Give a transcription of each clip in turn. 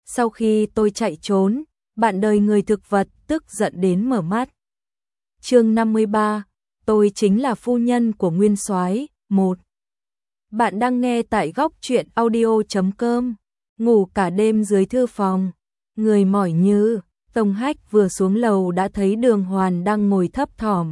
Sau khi tôi chạy trốn, bạn đời người thực vật tức giận đến mở mắt. Chương 53, tôi chính là phu nhân của Nguyên Soái 1. Bạn đang nghe tại góc truyện audio.com. Ngủ cả đêm dưới thư phòng, người mỏi như, Tông Hách vừa xuống lầu đã thấy Đường Hoàn đang ngồi thấp thỏm.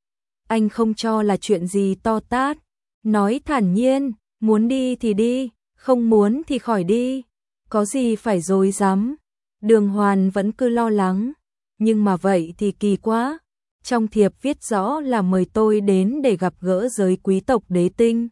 Anh không cho là chuyện gì to tát, nói thản nhiên, muốn đi thì đi, không muốn thì khỏi đi, có gì phải rối rắm. Đường Hoàn vẫn cứ lo lắng, nhưng mà vậy thì kỳ quá. Trong thiệp viết rõ là mời tôi đến để gặp gỡ giới quý tộc đế tinh.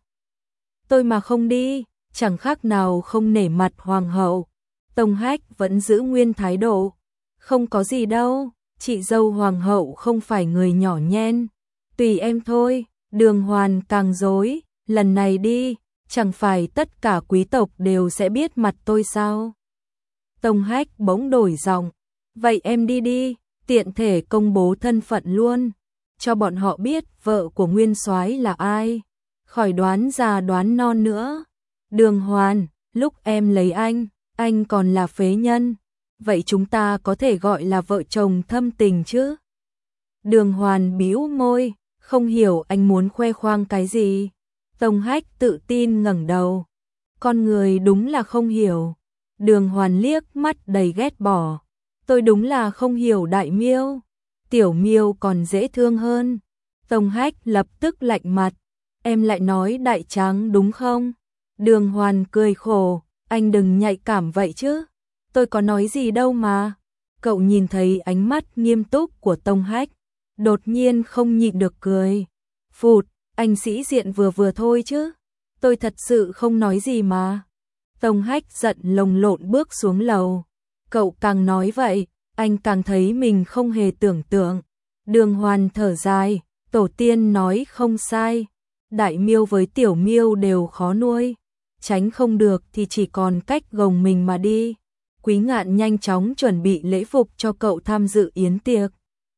Tôi mà không đi, chẳng khác nào không nể mặt hoàng hậu. Tông Hách vẫn giữ nguyên thái độ. Không có gì đâu, chị dâu hoàng hậu không phải người nhỏ nhen. Tùy em thôi. Đường Hoàn càng rối, lần này đi, chẳng phải tất cả quý tộc đều sẽ biết mặt tôi sao? Tông Hách bỗng đổi giọng, vậy em đi đi, tiện thể công bố thân phận luôn, cho bọn họ biết vợ của Nguyên Soái là ai, khỏi đoán già đoán non nữa. Đường Hoàn, lúc em lấy anh còn là phế nhân, vậy chúng ta có thể gọi là vợ chồng thâm tình chứ? Đường Hoàn bĩu môi, không hiểu anh muốn khoe khoang cái gì. Tông Hách tự tin ngẩng đầu, con người đúng là không hiểu. Đường Hoàn liếc mắt đầy ghét bỏ, tôi đúng là không hiểu đại miêu, tiểu miêu còn dễ thương hơn. Tông Hách lập tức lạnh mặt, em lại nói đại tráng đúng không? Đường Hoàn cười khổ, anh đừng nhạy cảm vậy chứ, tôi có nói gì đâu mà. Cậu nhìn thấy ánh mắt nghiêm túc của Tông Hách, đột nhiên không nhịn được cười. Phụt, anh sĩ diện vừa vừa thôi chứ, tôi thật sự không nói gì mà. Tông Hách giận lồng lộn bước xuống lầu. Cậu càng nói vậy, anh càng thấy mình không hề tưởng tượng. Đường Hoàn thở dài, tổ tiên nói không sai. Đại miêu với tiểu miêu đều khó nuôi. Tránh không được thì chỉ còn cách gồng mình mà đi. Quý Ngạn nhanh chóng chuẩn bị lễ phục cho cậu tham dự yến tiệc.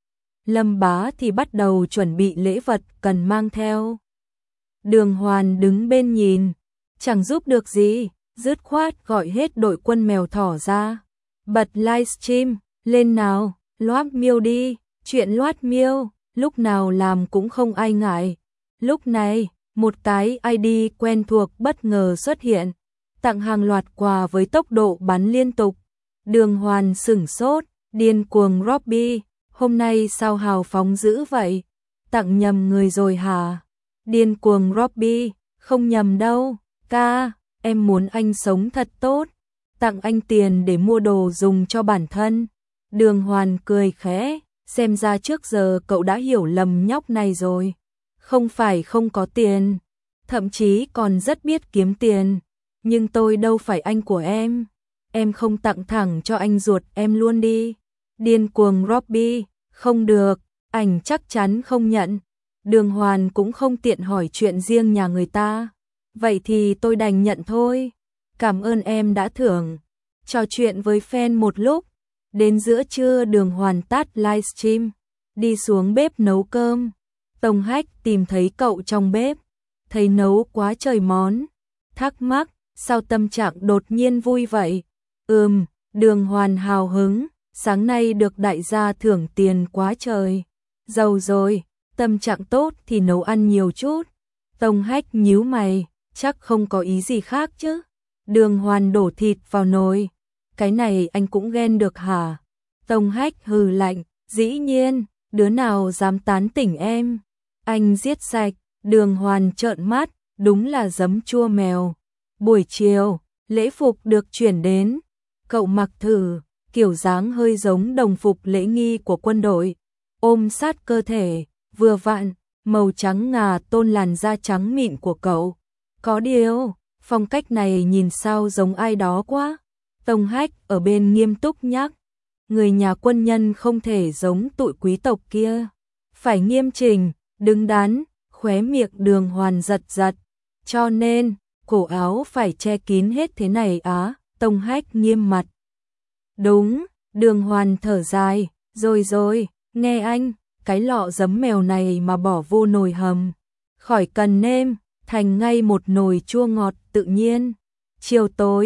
Lâm Bá thì bắt đầu chuẩn bị lễ vật cần mang theo. Đường Hoàn đứng bên nhìn, chẳng giúp được gì, dứt khoát gọi hết đội quân mèo thỏ ra. Bật livestream, lên nào, loát miêu đi, chuyện loát miêu, lúc nào làm cũng không ai ngại. Lúc này, một cái ID quen thuộc bất ngờ xuất hiện, tặng hàng loạt quà với tốc độ bắn liên tục. Đường Hoàn sửng sốt, điên cuồng Robbie, hôm nay sao hào phóng dữ vậy? Tặng nhầm người rồi hả? Điên cuồng Robbie, không nhầm đâu, ca, em muốn anh sống thật tốt, tặng anh tiền để mua đồ dùng cho bản thân. Đường Hoàn cười khẽ, xem ra trước giờ cậu đã hiểu lầm nhóc này rồi. Không phải không có tiền, thậm chí còn rất biết kiếm tiền, nhưng tôi đâu phải anh của em không tặng thẳng cho anh ruột em luôn đi. Điên cuồng Robbie, không được, ảnh chắc chắn không nhận. Đường Hoàn cũng không tiện hỏi chuyện riêng nhà người ta. Vậy thì tôi đành nhận thôi. Cảm ơn em đã thưởng. Trò chuyện với fan một lúc. Đến giữa trưa Đường Hoàn tắt livestream, đi xuống bếp nấu cơm. Tông Hách tìm thấy cậu trong bếp, thấy nấu quá trời món. Thắc mắc, sao tâm trạng đột nhiên vui vậy? Đường Hoàn hào hứng, sáng nay được đại gia thưởng tiền quá trời. Giàu rồi, tâm trạng tốt thì nấu ăn nhiều chút. Tông Hách nhíu mày, chắc không có ý gì khác chứ. Đường Hoàn đổ thịt vào nồi. Cái này anh cũng ghen được hả? Tông Hách hừ lạnh, dĩ nhiên, đứa nào dám tán tỉnh em. Anh giết sạch. Đường Hoàn trợn mắt, đúng là giấm chua mèo. Buổi chiều, lễ phục được chuyển đến. Cậu mặc thử, kiểu dáng hơi giống đồng phục lễ nghi của quân đội. Ôm sát cơ thể, vừa vặn, màu trắng ngà tôn làn da trắng mịn của cậu. Có điều, phong cách này nhìn sao giống ai đó quá. Tông Hách ở bên nghiêm túc nhắc, người nhà quân nhân không thể giống tụi quý tộc kia. Phải nghiêm chỉnh, đứng đắn, khóe miệng Đường Hoàn giật giật. Cho nên, cổ áo phải che kín hết thế này á. Tông Hách nghiêm mặt. Đúng, Đường Hoàn thở dài, rồi, nghe anh, cái lọ giấm mèo này mà bỏ vô nồi hầm, khỏi cần nêm, thành ngay một nồi chua ngọt tự nhiên. Chiều tối,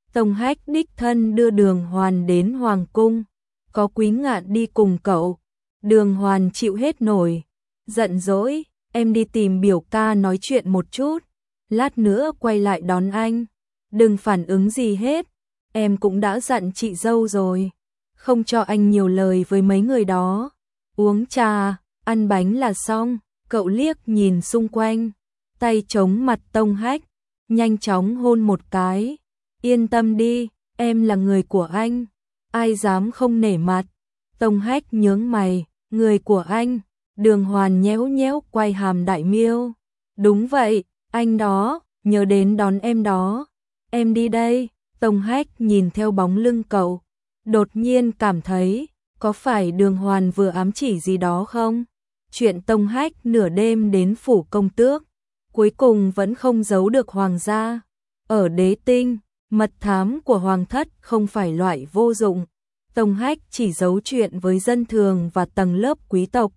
Tông Hách đích thân đưa Đường Hoàn đến Hoàng cung, có Quý Ngạn đi cùng cậu. Đường Hoàn chịu hết nổi, giận dỗi, em đi tìm biểu ca nói chuyện một chút, lát nữa quay lại đón anh. Đừng phản ứng gì hết, em cũng đã dặn chị dâu rồi, không cho anh nhiều lời với mấy người đó. Uống trà, ăn bánh là xong. Cậu liếc nhìn xung quanh, tay chống mặt Tông Hách, nhanh chóng hôn một cái. Yên tâm đi, em là người của anh, ai dám không nể mặt. Tông Hách nhướng mày, người của anh. Đường Hoàn nhéo nhéo quay hàm đại miêu. Đúng vậy, anh đó, nhớ đến đón em đó. Em đi đây. Tông Hách nhìn theo bóng lưng cậu, đột nhiên cảm thấy, có phải Đường Hoàn vừa ám chỉ gì đó không? Chuyện Tông Hách nửa đêm đến phủ công tước, cuối cùng vẫn không giấu được hoàng gia. Ở Đế Tinh, mật thám của hoàng thất không phải loại vô dụng. Tông Hách chỉ giấu chuyện với dân thường và tầng lớp quý tộc.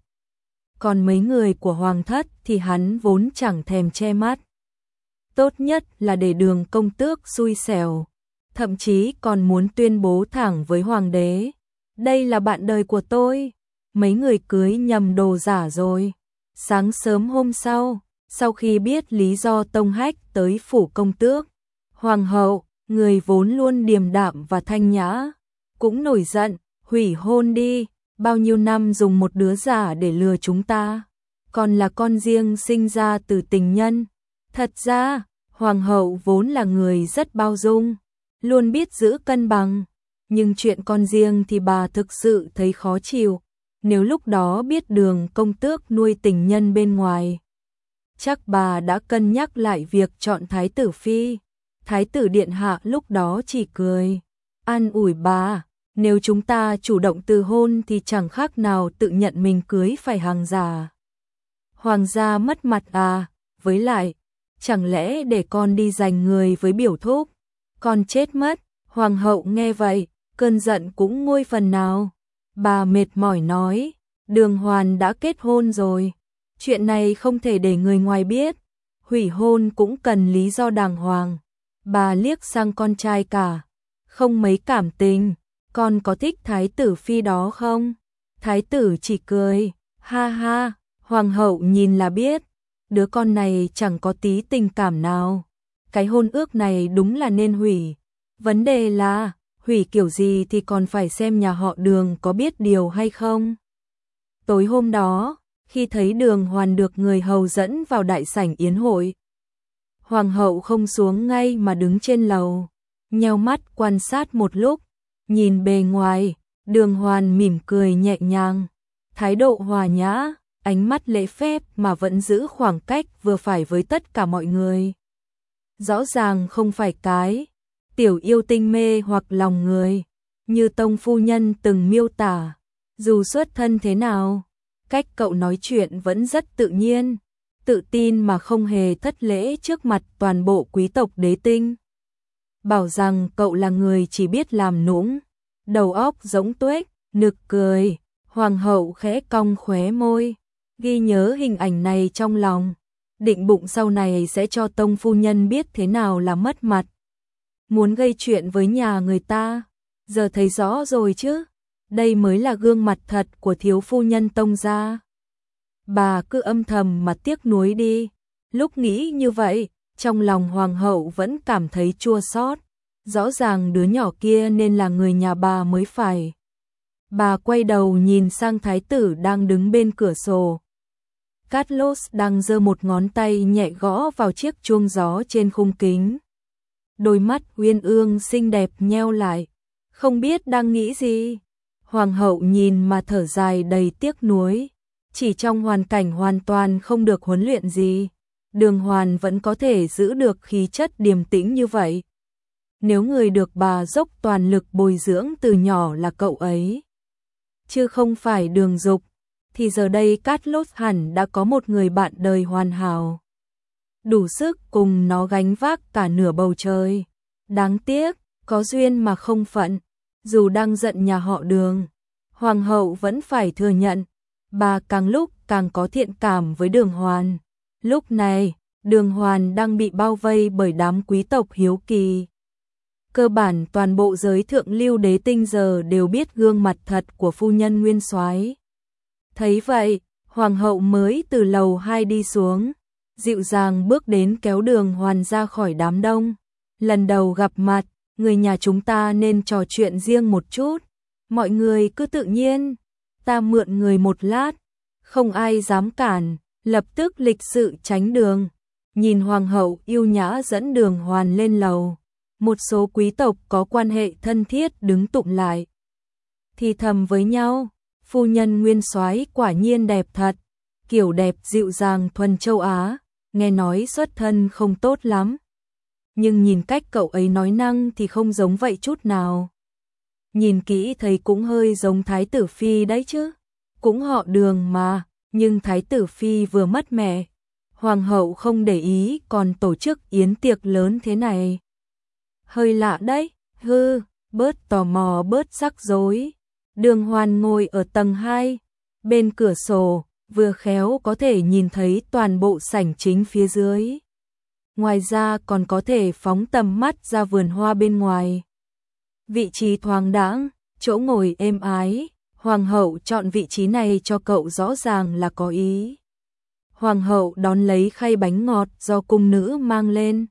Còn mấy người của hoàng thất thì hắn vốn chẳng thèm che mắt. Tốt nhất là để Đường công tước xui xẻo, thậm chí còn muốn tuyên bố thẳng với hoàng đế. Đây là bạn đời của tôi. Mấy người cưới nhầm đồ giả rồi. Sáng sớm hôm sau khi biết lý do Tông Hách tới phủ công tước, hoàng hậu, người vốn luôn điềm đạm và thanh nhã, cũng nổi giận, hủy hôn đi, bao nhiêu năm dùng một đứa giả để lừa chúng ta, còn là con riêng sinh ra từ tình nhân. Thật ra, hoàng hậu vốn là người rất bao dung, luôn biết giữ cân bằng, nhưng chuyện con riêng thì bà thực sự thấy khó chịu. Nếu lúc đó biết Đường công tước nuôi tình nhân bên ngoài, chắc bà đã cân nhắc lại việc chọn thái tử phi. Thái tử điện hạ lúc đó chỉ cười, an ủi bà, nếu chúng ta chủ động từ hôn thì chẳng khác nào tự nhận mình cưới phải hàng giả. Hoàng gia mất mặt à, với lại, chẳng lẽ để con đi giành người với biểu thúc, con chết mất. Hoàng hậu nghe vậy, cơn giận cũng nguôi phần nào. Bà mệt mỏi nói, Đường Hoàn đã kết hôn rồi, chuyện này không thể để người ngoài biết, hủy hôn cũng cần lý do đàng hoàng. Bà liếc sang con trai cả, không mấy cảm tình, con có thích thái tử phi đó không? Thái tử chỉ cười, ha ha. Hoàng hậu nhìn là biết, đứa con này chẳng có tí tình cảm nào. Cái hôn ước này đúng là nên hủy. Vấn đề là, hủy kiểu gì thì còn phải xem nhà họ Đường có biết điều hay không. Tối hôm đó, khi thấy Đường Hoàn được người hầu dẫn vào đại sảnh yến hội, hoàng hậu không xuống ngay mà đứng trên lầu, nheo mắt quan sát một lúc, nhìn bề ngoài, Đường Hoàn mỉm cười nhẹ nhàng, thái độ hòa nhã, ánh mắt lễ phép mà vẫn giữ khoảng cách vừa phải với tất cả mọi người. Rõ ràng không phải cái tiểu yêu tinh mê hoặc lòng người, như Tông phu nhân từng miêu tả. Dù xuất thân thế nào, cách cậu nói chuyện vẫn rất tự nhiên, tự tin mà không hề thất lễ trước mặt toàn bộ quý tộc Đế Tinh. Bảo rằng cậu là người chỉ biết làm nũng, đầu óc rỗng tuếch, nực cười. Hoàng hậu khẽ cong khóe môi, ghi nhớ hình ảnh này trong lòng, định bụng sau này sẽ cho Tông phu nhân biết thế nào là mất mặt. Muốn gây chuyện với nhà người ta, giờ thấy rõ rồi chứ, đây mới là gương mặt thật của thiếu phu nhân Tông gia. Bà cứ âm thầm mà tiếc nuối đi. Lúc nghĩ như vậy, trong lòng hoàng hậu vẫn cảm thấy chua xót. Rõ ràng đứa nhỏ kia nên là người nhà bà mới phải. Bà quay đầu nhìn sang thái tử đang đứng bên cửa sổ. Carlos đang giơ một ngón tay nhẹ gõ vào chiếc chuông gió trên khung kính. Đôi mắt uyên ương xinh đẹp nheo lại, không biết đang nghĩ gì. Hoàng hậu nhìn mà thở dài đầy tiếc nuối. Chỉ trong hoàn cảnh hoàn toàn không được huấn luyện gì, Đường Hoàn vẫn có thể giữ được khí chất điềm tĩnh như vậy. Nếu người được bà dốc toàn lực bồi dưỡng từ nhỏ là cậu ấy, chứ không phải Đường Dục, thì giờ đây Carlos hẳn đã có một người bạn đời hoàn hảo, đủ sức cùng nó gánh vác cả nửa bầu trời. Đáng tiếc, có duyên mà không phận. Dù đang giận nhà họ Đường, hoàng hậu vẫn phải thừa nhận, bà càng lúc càng có thiện cảm với Đường Hoàn. Lúc này, Đường Hoàn đang bị bao vây bởi đám quý tộc hiếu kỳ. Cơ bản toàn bộ giới thượng lưu đế tinh giờ đều biết gương mặt thật của phu nhân nguyên soái. Thấy vậy, hoàng hậu mới từ lầu 2 đi xuống, dịu dàng bước đến kéo Đường Hoàn ra khỏi đám đông. Lần đầu gặp mặt, người nhà chúng ta nên trò chuyện riêng một chút. Mọi người cứ tự nhiên, ta mượn người một lát, không ai dám cản, lập tức lịch sự tránh đường. Nhìn hoàng hậu yêu nhã dẫn Đường Hoàn lên lầu, một số quý tộc có quan hệ thân thiết đứng tụng lại, thì thầm với nhau, phu nhân nguyên soái quả nhiên đẹp thật, kiểu đẹp dịu dàng thuần châu Á, nghe nói xuất thân không tốt lắm. Nhưng nhìn cách cậu ấy nói năng thì không giống vậy chút nào. Nhìn kỹ thấy cũng hơi giống Thái tử Phi đấy chứ, cũng họ Đường mà, nhưng Thái tử Phi vừa mất mẹ, hoàng hậu không để ý còn tổ chức yến tiệc lớn thế này. Hơi lạ đấy, bớt tò mò bớt rắc rối. Đường Hoàn ngồi ở tầng 2, bên cửa sổ, vừa khéo có thể nhìn thấy toàn bộ sảnh chính phía dưới. Ngoài ra còn có thể phóng tầm mắt ra vườn hoa bên ngoài. Vị trí thoáng đãng, chỗ ngồi êm ái, hoàng hậu chọn vị trí này cho cậu rõ ràng là có ý. Hoàng hậu đón lấy khay bánh ngọt do cung nữ mang lên.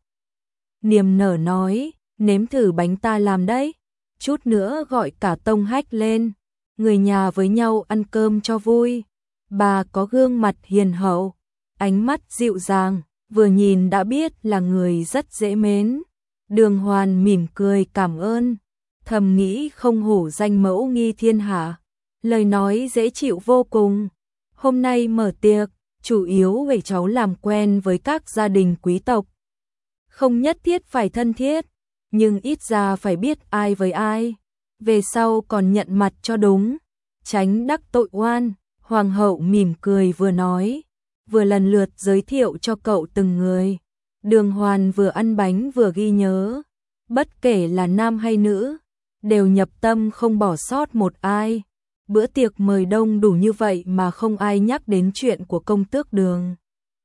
Niềm nở nói, nếm thử bánh ta làm đấy, chút nữa gọi cả tông hách lên, người nhà với nhau ăn cơm cho vui. Bà có gương mặt hiền hậu, ánh mắt dịu dàng, vừa nhìn đã biết là người rất dễ mến. Đường Hoàn mỉm cười cảm ơn, thầm nghĩ không hổ danh mẫu nghi thiên hạ, lời nói dễ chịu vô cùng. Hôm nay mở tiệc, chủ yếu để cháu làm quen với các gia đình quý tộc. Không nhất thiết phải thân thiết, nhưng ít ra phải biết ai với ai, về sau còn nhận mặt cho đúng, tránh đắc tội oan. Hoàng hậu mỉm cười vừa nói, vừa lần lượt giới thiệu cho cậu từng người. Đường Hoàn vừa ăn bánh vừa ghi nhớ, bất kể là nam hay nữ, đều nhập tâm không bỏ sót một ai. Bữa tiệc mời đông đủ như vậy mà không ai nhắc đến chuyện của công tước Đường.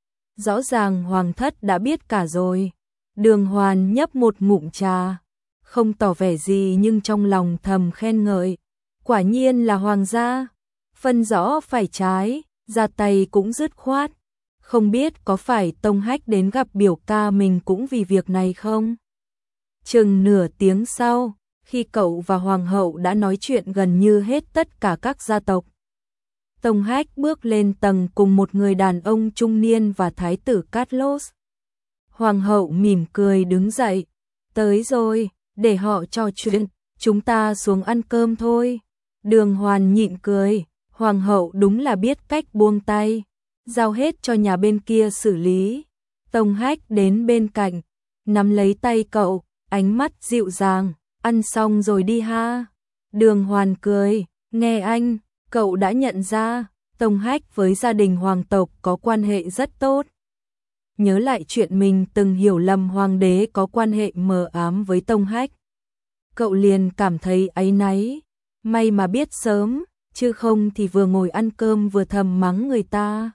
Rõ ràng hoàng thất đã biết cả rồi. Đường Hoàn nhấp một ngụm trà, không tỏ vẻ gì nhưng trong lòng thầm khen ngợi. Quả nhiên là hoàng gia, phân rõ phải trái, ra tay cũng dứt khoát. Không biết có phải tông hách đến gặp biểu ca mình cũng vì việc này không? Chừng nửa tiếng sau, khi cậu và hoàng hậu đã nói chuyện gần như hết tất cả các gia tộc, tông hách bước lên tầng cùng một người đàn ông trung niên và thái tử Carlos. Hoàng hậu mỉm cười đứng dậy, tới rồi, để họ trò chuyện, chúng ta xuống ăn cơm thôi. Đường Hoàn nhịn cười, hoàng hậu đúng là biết cách buông tay, giao hết cho nhà bên kia xử lý. Tông hách đến bên cạnh, nắm lấy tay cậu, ánh mắt dịu dàng, ăn xong rồi đi ha. Đường Hoàn cười, nghe anh, cậu đã nhận ra, tông hách với gia đình hoàng tộc có quan hệ rất tốt. Nhớ lại chuyện mình từng hiểu lầm hoàng đế có quan hệ mờ ám với tông hách, cậu liền cảm thấy áy náy, may mà biết sớm, chứ không thì vừa ngồi ăn cơm vừa thầm mắng người ta.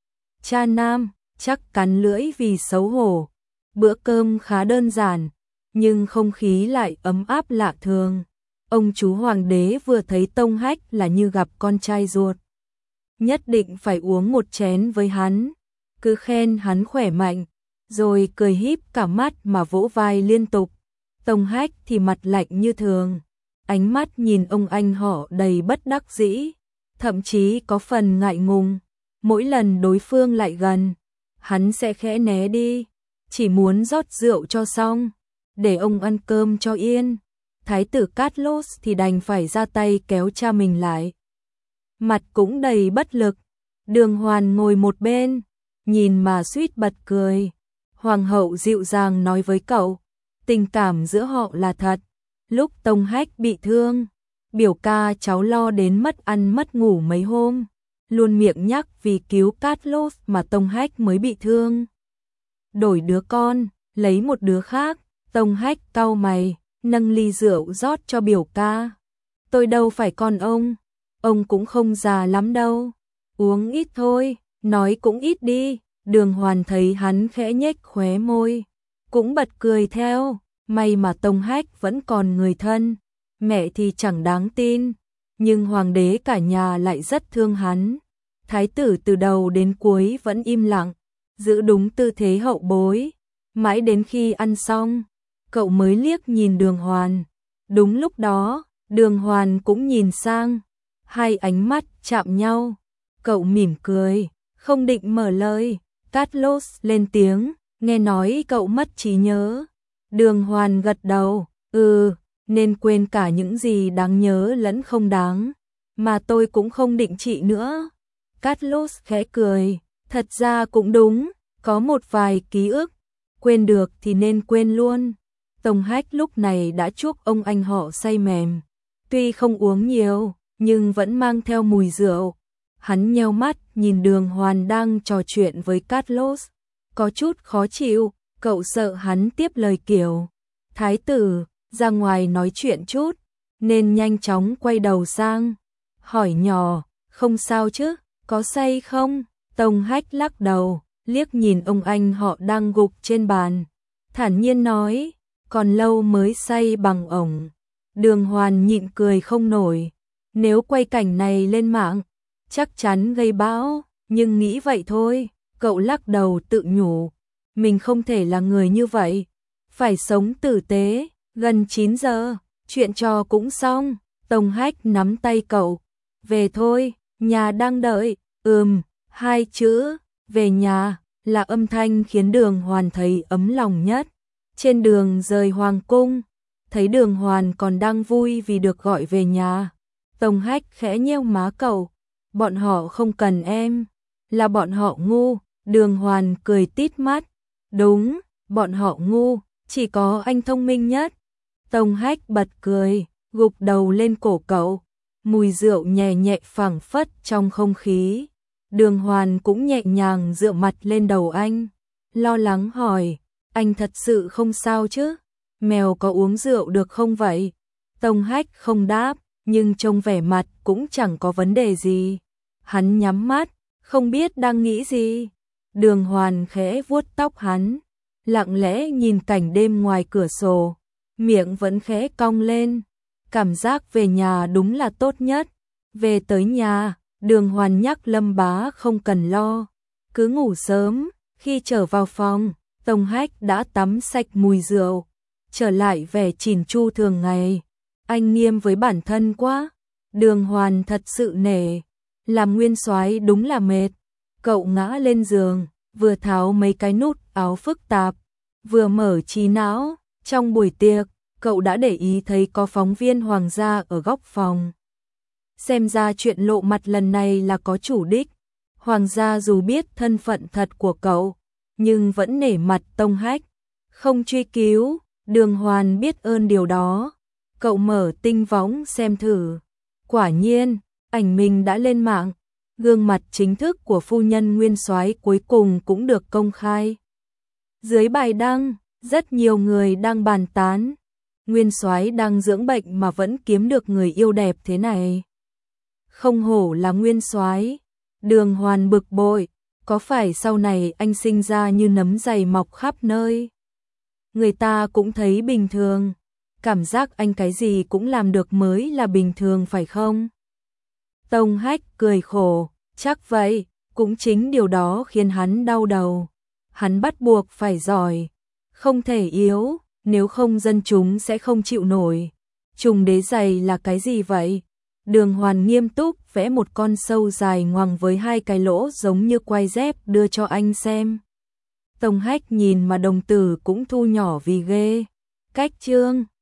Cha nam, chắc cắn lưỡi vì xấu hổ. Bữa cơm khá đơn giản, nhưng không khí lại ấm áp lạ thường. Ông chú hoàng đế vừa thấy tông hách là như gặp con trai ruột. Nhất định phải uống một chén với hắn, cứ khen hắn khỏe mạnh, rồi cười híp cả mắt mà vỗ vai liên tục. Tông hách thì mặt lạnh như thường, ánh mắt nhìn ông anh họ đầy bất đắc dĩ, thậm chí có phần ngại ngùng. Mỗi lần đối phương lại gần, hắn sẽ khẽ né đi, chỉ muốn rót rượu cho xong, để ông ăn cơm cho yên. Thái tử Carlos thì đành phải ra tay kéo cha mình lại, mặt cũng đầy bất lực. Đường Hoàn ngồi một bên, nhìn mà suýt bật cười. Hoàng hậu dịu dàng nói với cậu, tình cảm giữa họ là thật. Lúc tông hách bị thương, biểu ca cháu lo đến mất ăn mất ngủ mấy hôm, luôn miệng nhắc vì cứu Carlos mà tông hách mới bị thương. Đổi đứa con, lấy một đứa khác. Tông hách cau mày, nâng ly rượu rót cho biểu ca. Tôi đâu phải con ông cũng không già lắm đâu, uống ít thôi, nói cũng ít đi. Đường Hoàn thấy hắn khẽ nhếch khóe môi, cũng bật cười theo, may mà Tông Hách vẫn còn người thân, mẹ thì chẳng đáng tin, nhưng hoàng đế cả nhà lại rất thương hắn. Thái tử từ đầu đến cuối vẫn im lặng, giữ đúng tư thế hậu bối, mãi đến khi ăn xong, cậu mới liếc nhìn Đường Hoàn. Đúng lúc đó, Đường Hoàn cũng nhìn sang, hai ánh mắt chạm nhau, cậu mỉm cười, không định mở lời, Carlos lên tiếng, nghe nói cậu mất trí nhớ. Đường Hoàn gật đầu, nên quên cả những gì đáng nhớ lẫn không đáng, mà tôi cũng không định trị nữa. Carlos khẽ cười, thật ra cũng đúng, có một vài ký ức, quên được thì nên quên luôn. Tông Hách lúc này đã chuốc ông anh họ say mềm, tuy không uống nhiều, nhưng vẫn mang theo mùi rượu. Hắn nheo mắt nhìn Đường Hoàn đang trò chuyện với Carlos, có chút khó chịu, cậu sợ hắn tiếp lời kiểu, thái tử, ra ngoài nói chuyện chút, nên nhanh chóng quay đầu sang, hỏi nhỏ, không sao chứ, có say không? Tông Hách lắc đầu, liếc nhìn ông anh họ đang gục trên bàn, thản nhiên nói, còn lâu mới say bằng ổng. Đường Hoàn nhịn cười không nổi, nếu quay cảnh này lên mạng, chắc chắn gây bão, nhưng nghĩ vậy thôi, cậu lắc đầu tự nhủ, mình không thể là người như vậy, phải sống tử tế. Gần 9 giờ, chuyện trò cũng xong, Tông Hách nắm tay cậu, về thôi, nhà đang đợi. Hai chữ, về nhà, là âm thanh khiến Đường Hoàn thấy ấm lòng nhất. Trên đường rời Hoàng cung, thấy Đường Hoàn còn đang vui vì được gọi về nhà. Tông Hách khẽ nheo má cậu, bọn họ không cần em, là bọn họ ngu. Đường Hoàn cười tít mắt, đúng, bọn họ ngu, chỉ có anh thông minh nhất. Tông Hách bật cười, gục đầu lên cổ cậu, mùi rượu nhẹ nhẹ phảng phất trong không khí. Đường Hoàn cũng nhẹ nhàng dựa mặt lên đầu anh, lo lắng hỏi, anh thật sự không sao chứ? Mèo có uống rượu được không vậy? Tông Hách không đáp, nhưng trông vẻ mặt cũng chẳng có vấn đề gì. Hắn nhắm mắt, không biết đang nghĩ gì. Đường Hoàn khẽ vuốt tóc hắn, lặng lẽ nhìn cảnh đêm ngoài cửa sổ, miệng vẫn khẽ cong lên. Cảm giác về nhà đúng là tốt nhất. Về tới nhà, Đường Hoàn nhắc Lâm Bá không cần lo, cứ ngủ sớm. Khi trở vào phòng, Tông Hách đã tắm sạch mùi rượu, trở lại vẻ chỉn chu thường ngày. Anh nghiêm với bản thân quá. Đường Hoàn thật sự nể, làm nguyên soái đúng là mệt. Cậu ngã lên giường, vừa tháo mấy cái nút áo phức tạp, vừa mở trí não. Trong buổi tiệc, cậu đã để ý thấy có phóng viên hoàng gia ở góc phòng. Xem ra chuyện lộ mặt lần này là có chủ đích. Hoàng gia dù biết thân phận thật của cậu, nhưng vẫn nể mặt Tông Hách, không truy cứu. Đường Hoàn biết ơn điều đó. Cậu mở tinh võng xem thử. Quả nhiên, ảnh mình đã lên mạng. Gương mặt chính thức của phu nhân nguyên soái cuối cùng cũng được công khai. Dưới bài đăng, rất nhiều người đang bàn tán. Nguyên soái đang dưỡng bệnh mà vẫn kiếm được người yêu đẹp thế này. Không hổ là nguyên soái. Đường Hoàn bực bội, có phải sau này anh sinh ra như nấm dày mọc khắp nơi? Người ta cũng thấy bình thường, cảm giác anh cái gì cũng làm được mới là bình thường phải không? Tông Hách cười khổ, chắc vậy, cũng chính điều đó khiến hắn đau đầu. Hắn bắt buộc phải giỏi, không thể yếu, nếu không dân chúng sẽ không chịu nổi. Trùng đế giày là cái gì vậy? Đường Hoàn nghiêm túc vẽ một con sâu dài ngoằng với hai cái lỗ giống như quai dép đưa cho anh xem. Tông Hách nhìn mà đồng tử cũng thu nhỏ vì ghê. Cách chương